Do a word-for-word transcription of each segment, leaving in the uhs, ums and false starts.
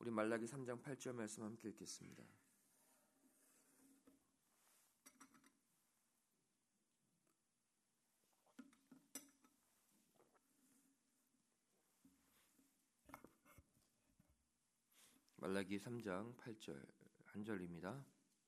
우리 말라기 삼 장 팔 절 말씀 함께 읽겠습니다. 말라기 삼 장 팔 절 한 절입니다.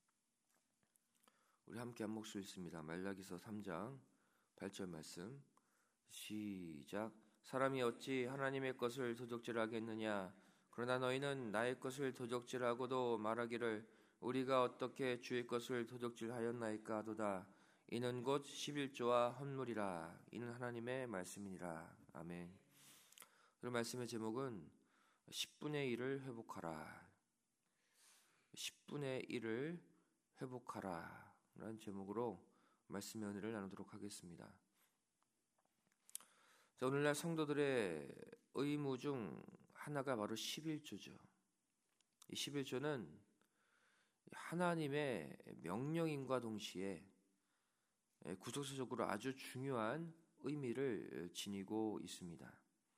우리 함께 한 목소리 읽습니다. 말라기서 삼 장 팔 절 말씀 시작. 사람이 어찌 하나님의 것을 도적질하겠느냐? 그러나 너희는 나의 것을 도적질하고도 말하기를 우리가 어떻게 주의 것을 도적질하였나이까 하도다. 이는 곧 십일조와 헌물이라. 이는 하나님의 말씀이니라. 아멘. 오늘 말씀의 제목은 십분의 일을 회복하라. 십분의 일을 회복하라 라는 제목으로 말씀의 은혜를 나누도록 하겠습니다. 자, 오늘날 성도들의 의무 중 하나가 바로 십일조죠. 이 십일조는 하나님의 명령임과 동시에 구속사적으로 아주 중요한 의미를 지니고 있습니다.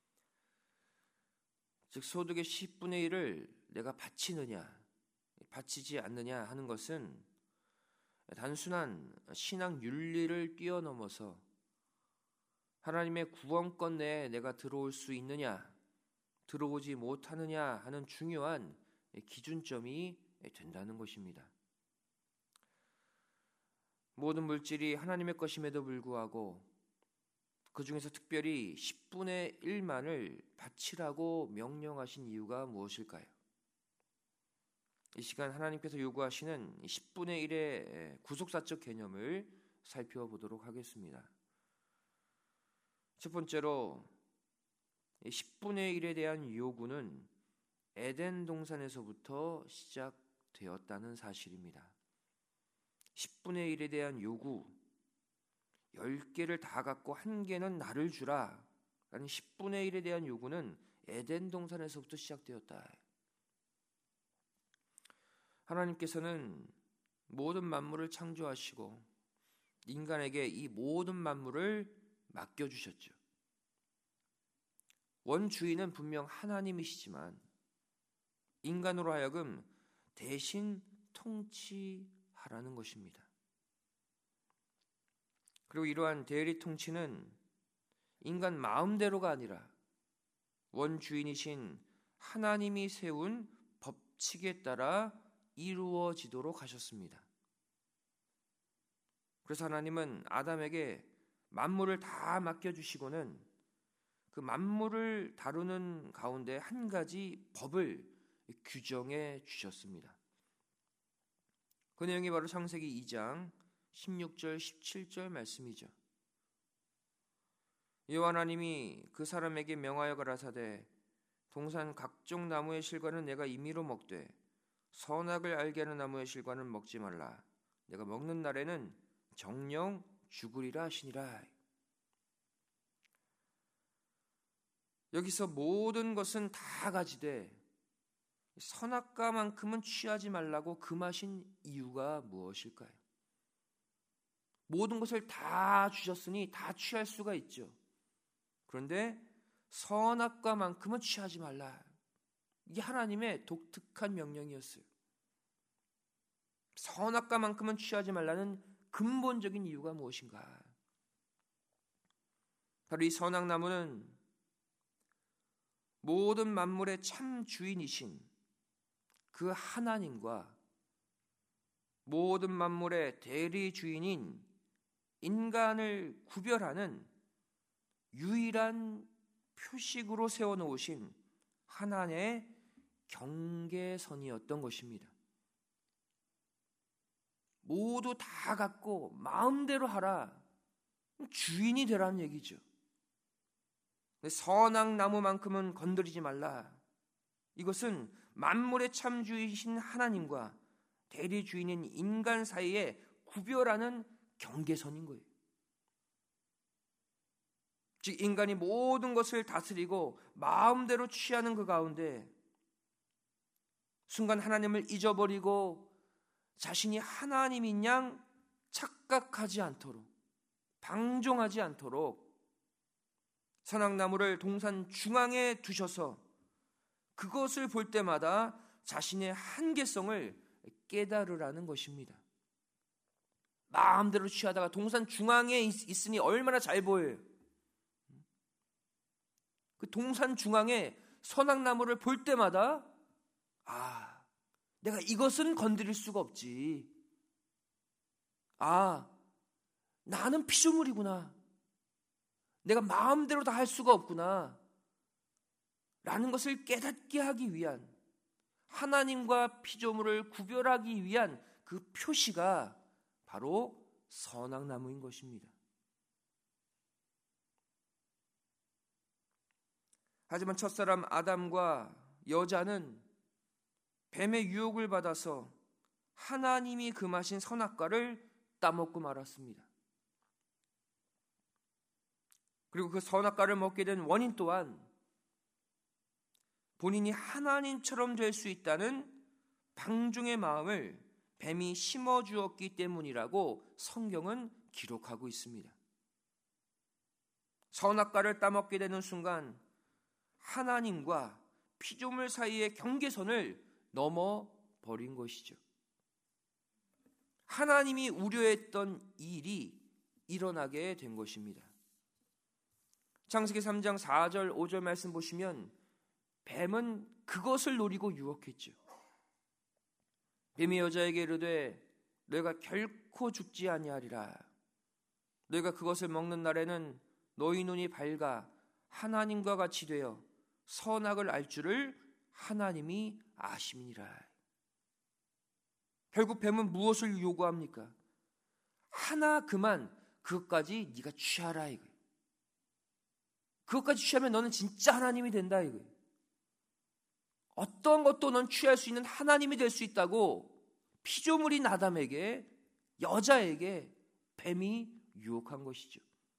즉 소득의 십분의 일을 내가 바치느냐 바치지 않느냐 하는 것은 단순한 신앙 윤리를 뛰어넘어서 하나님의 구원권 내에 내가 들어올 수 있느냐 들어오지 못하느냐 하는 중요한 기준점이 된다는 것입니다. 모든 물질이 하나님의 것임에도 불구하고 그 중에서 특별히 십분의 일만을 바치라고 명령하신 이유가 무엇일까요? 이 시간 하나님께서 요구하시는 십분의 일의 구속사적 개념을 살펴보도록 하겠습니다. 첫 번째로 십분의 일에 대한 요구는 에덴 동산에서부터 시작되었다는 사실입니다. 십분의 일에 대한 요구, 열 개를 다 갖고 한 개는 나를 주라 라는 십분의 일에 대한 요구는 에덴 동산에서부터 시작되었다. 하나님께서는 모든 만물을 창조하시고 인간에게 이 모든 만물을 맡겨주셨죠. 원주인은 분명 하나님이시지만 인간으로 하여금 대신 통치하라는 것입니다. 그리고 이러한 대리 통치는 인간 마음대로가 아니라 원주인이신 하나님이 세운 법칙에 따라 이루어지도록 하셨습니다. 그래서 하나님은 아담에게 만물을 다 맡겨주시고는 그 만물을 다루는 가운데 한 가지 법을 규정해 주셨습니다. 그 내용이 바로 창세기 이 장 십육 절 십칠 절 말씀이죠. 여호와 하나님이 그 사람에게 명하여 가라사대 동산 각종 나무의 실과는 내가 임의로 먹되 선악을 알게 하는 나무의 실과는 먹지 말라. 내가 먹는 날에는 정령 죽으리라 하시니라. 여기서 모든 것은 다 가지되 선악과만큼은 취하지 말라고 금하신 이유가 무엇일까요? 모든 것을 다 주셨으니 다 취할 수가 있죠. 그런데 선악과만큼은 취하지 말라. 이게 하나님의 독특한 명령이었어요. 선악과만큼은 취하지 말라는 근본적인 이유가 무엇인가? 바로 이 선악나무는 모든 만물의 참 주인이신 그 하나님과 모든 만물의 대리 주인인 인간을 구별하는 유일한 표식으로 세워놓으신 하나님의 경계선이었던 것입니다. 모두 다 갖고 마음대로 하라. 주인이 되라는 얘기죠. 선악나무만큼은 건드리지 말라. 이것은 만물의 참 주인이신 하나님과 대리 주인인 인간 사이에 구별하는 경계선인 거예요. 즉 인간이 모든 것을 다스리고 마음대로 취하는 그 가운데 순간 하나님을 잊어버리고 자신이 하나님인 양 착각하지 않도록 방종하지 않도록 선악나무를 동산 중앙에 두셔서 그것을 볼 때마다 자신의 한계성을 깨달으라는 것입니다. 마음대로 취하다가 동산 중앙에 있으니 얼마나 잘 보여요. 그 동산 중앙에 선악나무를 볼 때마다 아, 내가 이것은 건드릴 수가 없지. 아, 나는 피조물이구나. 내가 마음대로 다 할 수가 없구나. 라는 것을 깨닫게 하기 위한, 하나님과 피조물을 구별하기 위한 그 표시가 바로 선악나무인 것입니다. 하지만 첫사람 아담과 여자는 뱀의 유혹을 받아서 하나님이 금하신 선악과를 따먹고 말았습니다. 그리고 그 선악과를 먹게 된 원인 또한 본인이 하나님처럼 될 수 있다는 방중의 마음을 뱀이 심어주었기 때문이라고 성경은 기록하고 있습니다. 선악과를 따먹게 되는 순간 하나님과 피조물 사이의 경계선을 넘어버린 것이죠. 하나님이 우려했던 일이 일어나게 된 것입니다. 창세기 삼 장 사 절 오 절 말씀 보시면 뱀은 그것을 노리고 유혹했죠. 뱀이 여자에게 이르되 너희가 결코 죽지 아니하리라. 너희가 그것을 먹는 날에는 너희 눈이 밝아 하나님과 같이 되어 선악을 알 줄을 하나님이 아심이니라. 결국 뱀은 무엇을 요구합니까? 하나 그만 그것까지 네가 취하라 이거예요. 그것까지 취하면 너는 진짜 하나님이 된다 이거예요. 어떤 것도 넌 취할 수 있는 하나님이 될 수 있다고 피조물인 아담에게, 여자에게 뱀이 유혹한 것이죠.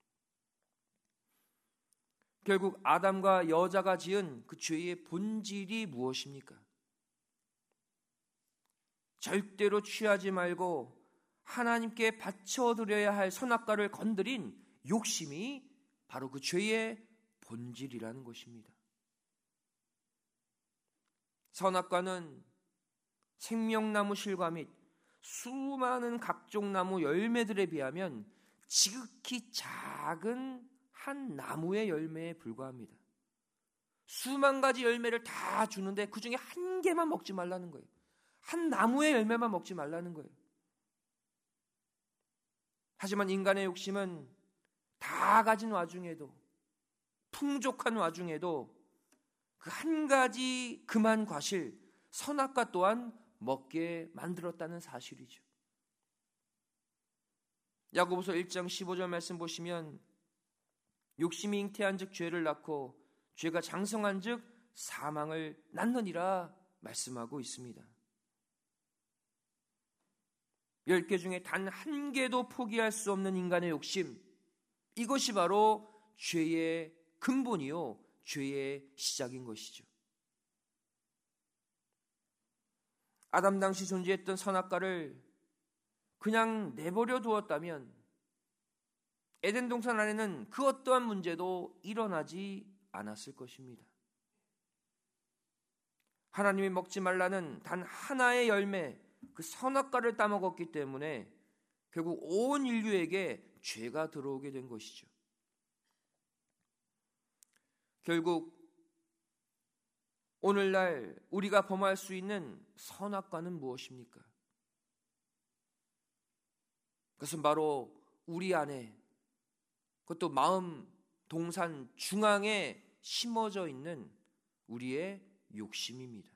결국 아담과 여자가 지은 그 죄의 본질이 무엇입니까? 절대로 취하지 말고 하나님께 바쳐드려야 할 선악과를 건드린 욕심이 바로 그 죄의 본질이라는 것입니다. 선악과는 생명나무 실과 및 수많은 각종 나무 열매들에 비하면 지극히 작은 한 나무의 열매에 불과합니다. 수만 가지 열매를 다 주는데 그 중에 한 개만 먹지 말라는 거예요. 한 나무의 열매만 먹지 말라는 거예요. 하지만 인간의 욕심은 다 가진 와중에도, 풍족한 와중에도 그 한 가지 금한 과실, 선악과 또한 먹게 만들었다는 사실이죠. 야고보서 일 장 십오 절 말씀 보시면 욕심이 잉태한 즉 죄를 낳고 죄가 장성한 즉 사망을 낳느니라 말씀하고 있습니다. 열 개 중에 단 한 개도 포기할 수 없는 인간의 욕심, 이것이 바로 죄의 근본이요 죄의 시작인 것이죠. 아담 당시 존재했던 선악과를 그냥 내버려 두었다면 에덴 동산 안에는 그 어떠한 문제도 일어나지 않았을 것입니다. 하나님이 먹지 말라는 단 하나의 열매, 그 선악과를 따먹었기 때문에 결국 온 인류에게 죄가 들어오게 된 것이죠. 결국 오늘날 우리가 범할 수 있는 선악과는 무엇입니까? 그것은 바로 우리 안에, 그것도 마음 동산 중앙에 심어져 있는 우리의 욕심입니다.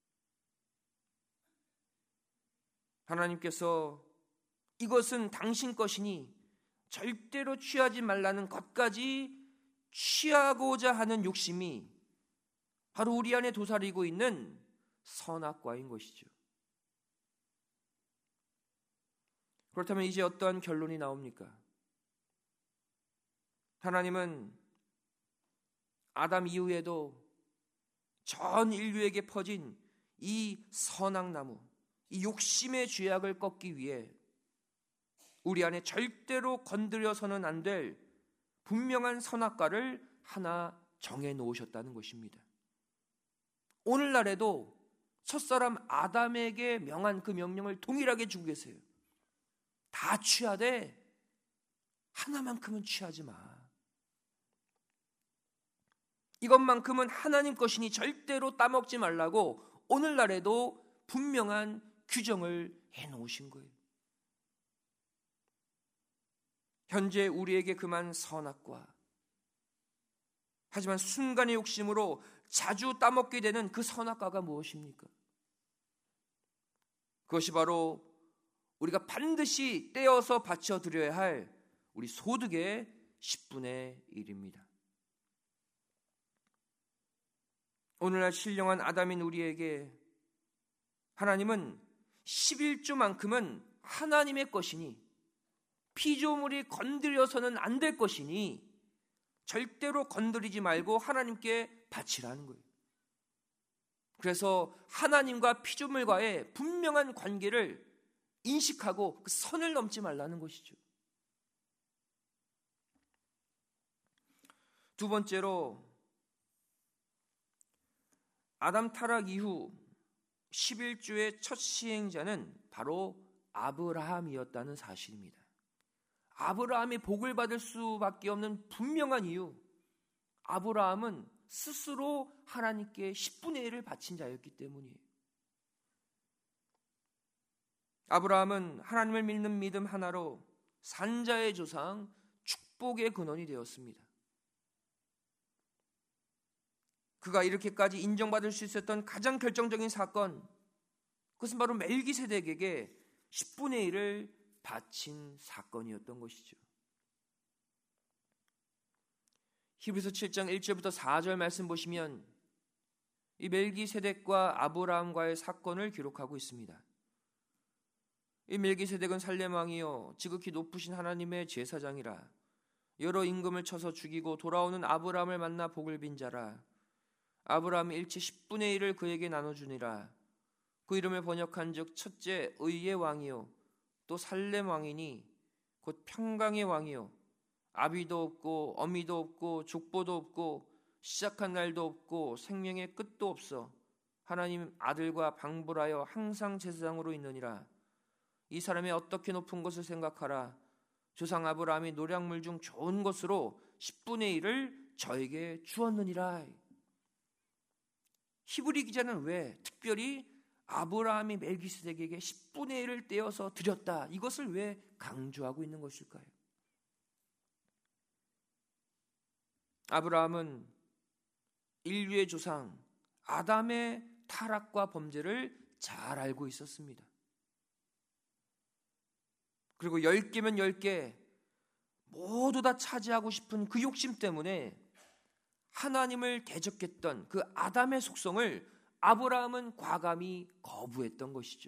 하나님께서 이것은 당신 것이니 절대로 취하지 말라는 것까지 취하고자 하는 욕심이 바로 우리 안에 도사리고 있는 선악과인 것이죠. 그렇다면 이제 어떠한 결론이 나옵니까? 하나님은 아담 이후에도 전 인류에게 퍼진 이 선악나무, 이 욕심의 죄악을 꺾기 위해 우리 안에 절대로 건드려서는 안 될 분명한 선악과를 하나 정해 놓으셨다는 것입니다. 오늘날에도 첫사람 아담에게 명한 그 명령을 동일하게 주고 계세요. 다 취하되 하나만큼은 취하지 마. 이것만큼은 하나님 것이니 절대로 따먹지 말라고 오늘날에도 분명한 규정을 해놓으신 거예요. 현재 우리에게 금한 선악과, 하지만 순간의 욕심으로 자주 따먹게 되는 그 선악과가 무엇입니까? 그것이 바로 우리가 반드시 떼어서 바쳐드려야 할 우리 소득의 십분의 일입니다. 오늘날 신령한 아담인 우리에게 하나님은 십일조만큼은 하나님의 것이니 피조물이 건드려서는 안 될 것이니 절대로 건드리지 말고 하나님께 바치라는 거예요. 그래서 하나님과 피조물과의 분명한 관계를 인식하고 그 선을 넘지 말라는 것이죠. 두 번째로 아담 타락 이후 십일조의 첫 시행자는 바로 아브라함이었다는 사실입니다. 아브라함이 복을 받을 수밖에 없는 분명한 이유, 아브라함은 스스로 하나님께 십분의 일을 바친 자였기 때문이에요. 아브라함은 하나님을 믿는 믿음 하나로 산자의 조상, 축복의 근원이 되었습니다. 그가 이렇게까지 인정받을 수 있었던 가장 결정적인 사건, 그것은 바로 멜기세덱에게 십분의 일을 바친 사건이었던 것이죠. 히브리서 칠장 일절부터 사절 말씀 보시면 이 멜기세덱과 아브라함과의 사건을 기록하고 있습니다. 이 멜기세덱은 살렘 왕이요 지극히 높으신 하나님의 제사장이라. 여러 임금을 쳐서 죽이고 돌아오는 아브라함을 만나 복을 빈 자라. 아브라함이 일체 십분의 일을 그에게 나눠주니라. 그 이름을 번역한즉 첫째 의의 왕이요 또 살렘 왕이니 곧 평강의 왕이요 아비도 없고 어미도 없고 족보도 없고 시작한 날도 없고 생명의 끝도 없어 하나님 아들과 방불하여 항상 제사장으로 있느니라. 이 사람이 어떻게 높은 것을 생각하라. 조상 아브라함이 노략물 중 좋은 것으로 십분의 일을 저에게 주었느니라. 히브리 기자는 왜 특별히 아브라함이 멜기세덱에게 십분의 일을 떼어서 드렸다, 이것을 왜 강조하고 있는 것일까요? 아브라함은 인류의 조상 아담의 타락과 범죄를 잘 알고 있었습니다. 그리고 열 개면 열 개 모두 다 차지하고 싶은 그 욕심 때문에 하나님을 대적했던 그 아담의 속성을 아브라함은 과감히 거부했던 것이죠.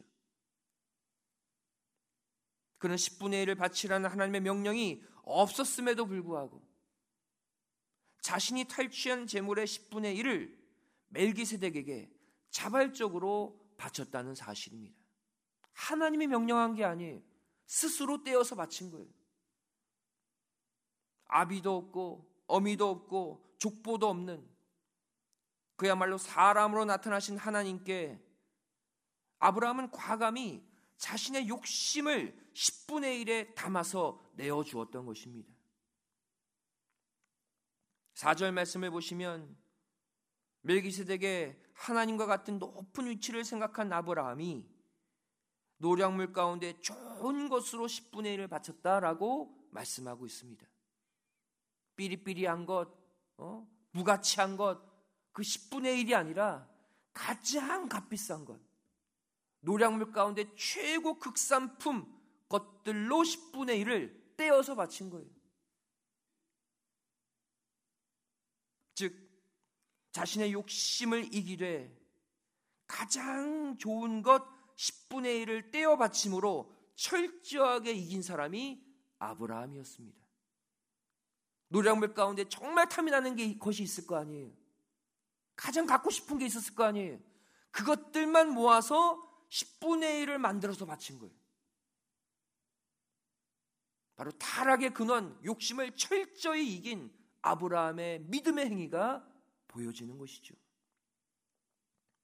그는 십분의 일을 바치라는 하나님의 명령이 없었음에도 불구하고 자신이 탈취한 재물의 십분의 일을 멜기세덱에게 자발적으로 바쳤다는 사실입니다. 하나님이 명령한 게 아니에요. 스스로 떼어서 바친 거예요. 아비도 없고 어미도 없고 족보도 없는 그야말로 사람으로 나타나신 하나님께 아브라함은 과감히 자신의 욕심을 십분의 일에 담아서 내어주었던 것입니다. 사절 말씀을 보시면 멜기세덱의 하나님과 같은 높은 위치를 생각한 아브라함이 노략물 가운데 좋은 것으로 십분의 일을 바쳤다라고 말씀하고 있습니다. 삐리삐리한 것, 어? 무가치한 것, 그 십분의 일이 아니라 가장 값비싼 것, 노략물 가운데 최고 극산품 것들로 십분의 일을 떼어서 바친 거예요. 즉 자신의 욕심을 이기되 가장 좋은 것 십분의 일을 떼어 바침으로 철저하게 이긴 사람이 아브라함이었습니다. 노략물 가운데 정말 탐이 나는 게 것이 있을 거 아니에요. 가장 갖고 싶은 게 있었을 거 아니에요. 그것들만 모아서 십분의 일을 만들어서 바친 거예요. 바로 타락의 근원, 욕심을 철저히 이긴 아브라함의 믿음의 행위가 보여지는 것이죠.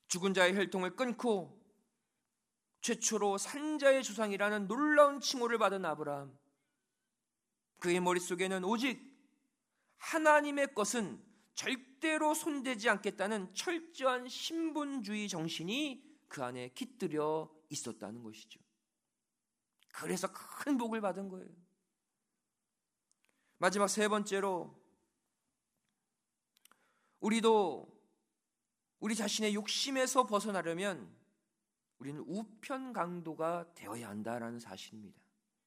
죽은 자의 혈통을 끊고 최초로 산자의 조상이라는 놀라운 칭호를 받은 아브라함, 그의 머릿속에는 오직 하나님의 것은 절대로 손대지 않겠다는 철저한 신분주의 정신이 그 안에 깃들여 있었다는 것이죠. 그래서 큰 복을 받은 거예요. 마지막 세 번째로, 우리도 우리 자신의 욕심에서 벗어나려면 우리는 우편 강도가 되어야 한다라는 사실입니다.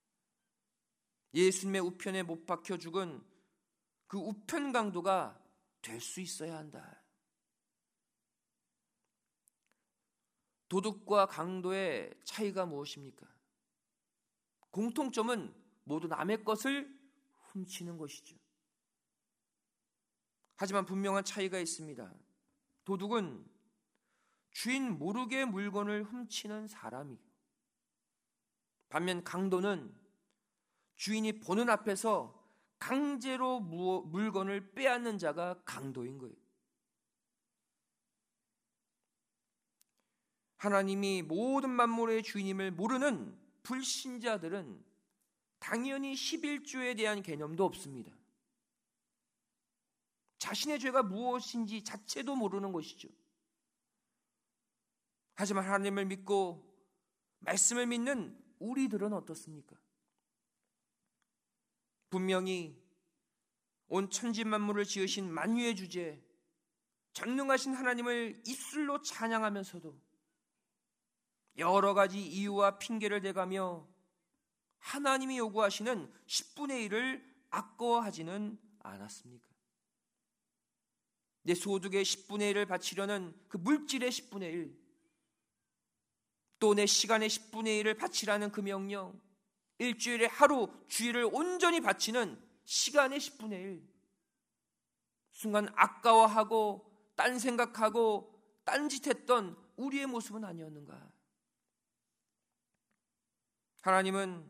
예수님의 우편에 못 박혀 죽은 그 우편 강도가 될 수 있어야 한다. 도둑과 강도의 차이가 무엇입니까? 공통점은 모두 남의 것을 훔치는 것이죠. 하지만 분명한 차이가 있습니다. 도둑은 주인 모르게 물건을 훔치는 사람이에요. 반면 강도는 주인이 보는 앞에서 강제로 물건을 빼앗는 자가 강도인 거예요. 하나님이 모든 만물의 주인임을 모르는 불신자들은 당연히 십일조에 대한 개념도 없습니다. 자신의 죄가 무엇인지 자체도 모르는 것이죠. 하지만 하나님을 믿고 말씀을 믿는 우리들은 어떻습니까? 분명히 온 천지 만물을 지으신 만유의 주제, 전능하신 하나님을 입술로 찬양하면서도 여러 가지 이유와 핑계를 대가며 하나님이 요구하시는 십분의 일을 아까워하지는 않았습니까? 내 소득의 십분의 일을 바치려는 그 물질의 십분의 일, 또 내 시간의 십분의 일을 바치라는 그 명령, 일주일에 하루 주일을 온전히 바치는 시간의 십분의 일, 순간 아까워하고 딴 생각하고 딴짓했던 우리의 모습은 아니었는가? 하나님은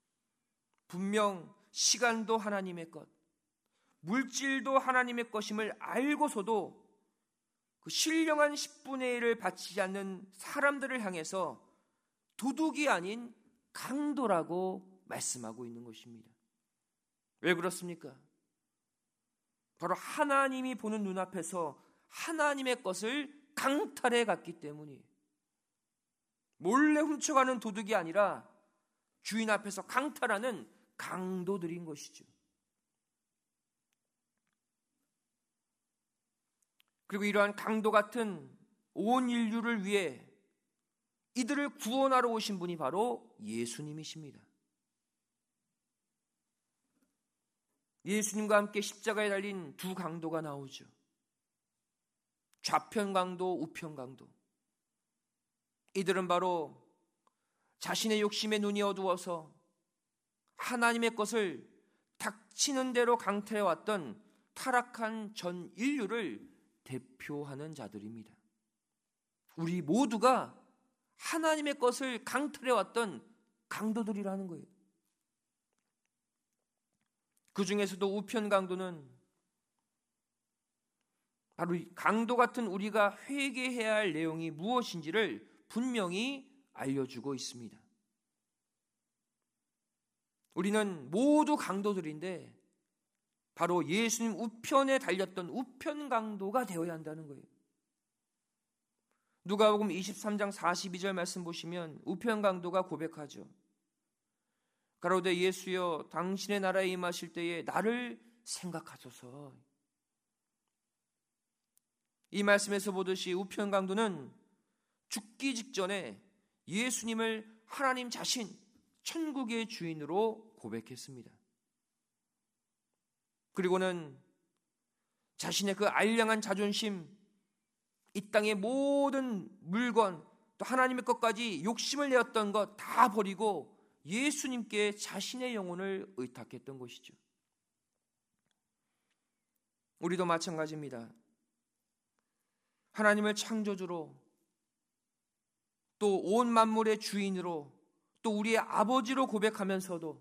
분명 시간도 하나님의 것, 물질도 하나님의 것임을 알고서도 그 신령한 십분의 일을 바치지 않는 사람들을 향해서 도둑이 아닌 강도라고 말씀하고 있는 것입니다. 왜 그렇습니까? 바로 하나님이 보는 눈앞에서 하나님의 것을 강탈해 갔기 때문이에요. 몰래 훔쳐가는 도둑이 아니라 주인 앞에서 강탈하는 강도들인 것이죠. 그리고 이러한 강도 같은 온 인류를 위해 이들을 구원하러 오신 분이 바로 예수님이십니다. 예수님과 함께 십자가에 달린 두 강도가 나오죠. 좌편 강도, 우편 강도. 이들은 바로 자신의 욕심에 눈이 어두워서 하나님의 것을 닥치는 대로 강탈해왔던 타락한 전 인류를 대표하는 자들입니다. 우리 모두가 하나님의 것을 강탈해왔던 강도들이라는 거예요. 그 중에서도 우편 강도는 바로 강도 같은 우리가 회개해야 할 내용이 무엇인지를 분명히 알려주고 있습니다. 우리는 모두 강도들인데 바로 예수님 우편에 달렸던 우편 강도가 되어야 한다는 거예요. 누가복음 이십삼장 사십이절 말씀 보시면 우편 강도가 고백하죠. 가로되 예수여 당신의 나라에 임하실 때에 나를 생각하소서. 이 말씀에서 보듯이 우편 강도는 죽기 직전에 예수님을 하나님 자신, 천국의 주인으로 고백했습니다. 그리고는 자신의 그 알량한 자존심, 이 땅의 모든 물건, 또 하나님의 것까지 욕심을 내었던 것 다 버리고 예수님께 자신의 영혼을 의탁했던 것이죠. 우리도 마찬가지입니다. 하나님을 창조주로, 또 온 만물의 주인으로, 또 우리의 아버지로 고백하면서도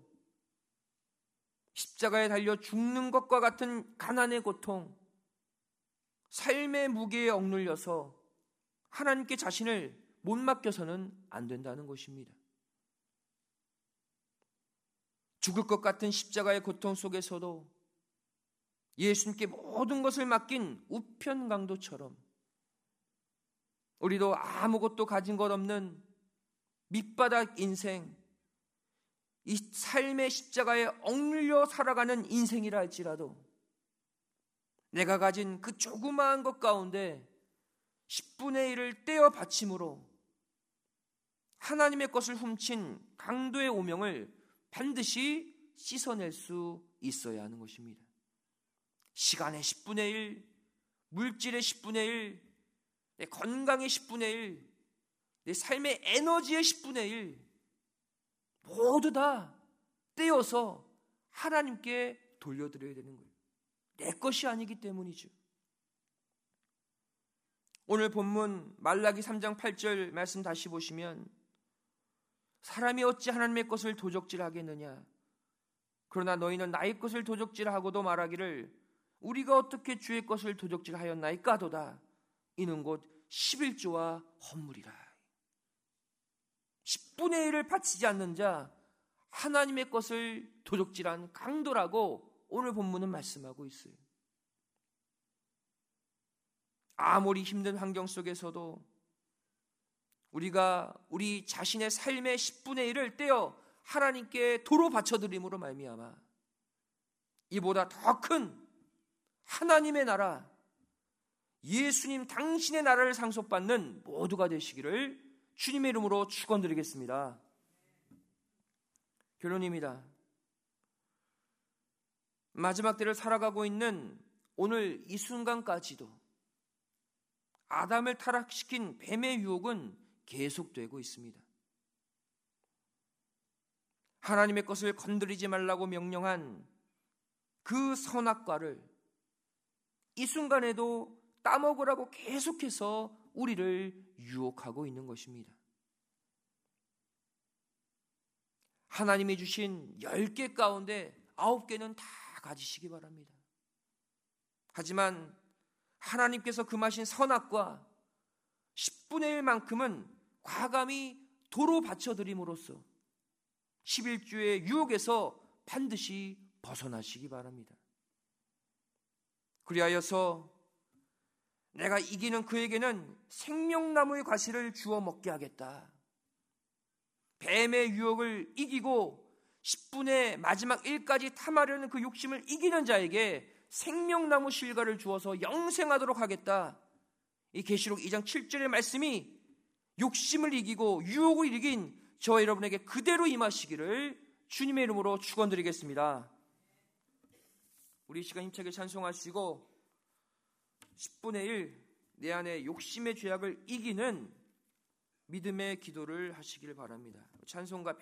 십자가에 달려 죽는 것과 같은 가난의 고통, 삶의 무게에 억눌려서 하나님께 자신을 못 맡겨서는 안 된다는 것입니다. 죽을 것 같은 십자가의 고통 속에서도 예수님께 모든 것을 맡긴 우편 강도처럼 우리도 아무것도 가진 것 없는 밑바닥 인생, 이 삶의 십자가에 억눌려 살아가는 인생이라 할지라도 내가 가진 그 조그마한 것 가운데 십분의 일을 떼어 바침으로 하나님의 것을 훔친 강도의 오명을 반드시 씻어낼 수 있어야 하는 것입니다. 시간의 십분의 일, 물질의 십분의 일, 내 건강의 십분의 일, 내 삶의 에너지의 십분의 일 모두 다 떼어서 하나님께 돌려드려야 되는 거예요. 내 것이 아니기 때문이죠. 오늘 본문 말라기 삼 장 팔 절 말씀 다시 보시면 사람이 어찌 하나님의 것을 도적질하겠느냐, 그러나 너희는 나의 것을 도적질하고도 말하기를 우리가 어떻게 주의 것을 도적질하였나이까도다. 이는 곧 십일조와 헌물이라. 십분의 일을 바치지 않는 자, 하나님의 것을 도적질한 강도라고 오늘 본문은 말씀하고 있어요. 아무리 힘든 환경 속에서도 우리가 우리 자신의 삶의 십분의 일을 떼어 하나님께 도로 바쳐드림으로 말미암아 이보다 더 큰 하나님의 나라, 예수님 당신의 나라를 상속받는 모두가 되시기를 주님의 이름으로 축원드리겠습니다. 결론입니다. 마지막 때를 살아가고 있는 오늘 이 순간까지도 아담을 타락시킨 뱀의 유혹은 계속되고 있습니다. 하나님의 것을 건드리지 말라고 명령한 그 선악과를 이 순간에도 따먹으라고 계속해서 우리를 유혹하고 있는 것입니다. 하나님이 주신 열 개 가운데 아홉 개는 다 가지시기 바랍니다. 하지만 하나님께서 금하신 선악과 십분의 일만큼은 과감히 도로 바쳐드림으로써 십일주의 유혹에서 반드시 벗어나시기 바랍니다. 그리하여서 내가 이기는 그에게는 생명나무의 과실을 주워 먹게 하겠다. 뱀의 유혹을 이기고 십분의 마지막 일까지 탐하려는 그 욕심을 이기는 자에게 생명나무 실과를 주어서 영생하도록 하겠다. 이 계시록 이 장 칠 절의 말씀이 욕심을 이기고 유혹을 이긴 저와 여러분에게 그대로 임하시기를 주님의 이름으로 축원드리겠습니다. 우리 이 시간 힘차게 찬송하시고 십분의 일 내 안에 욕심의 죄악을 이기는 믿음의 기도를 하시길 바랍니다. 찬송가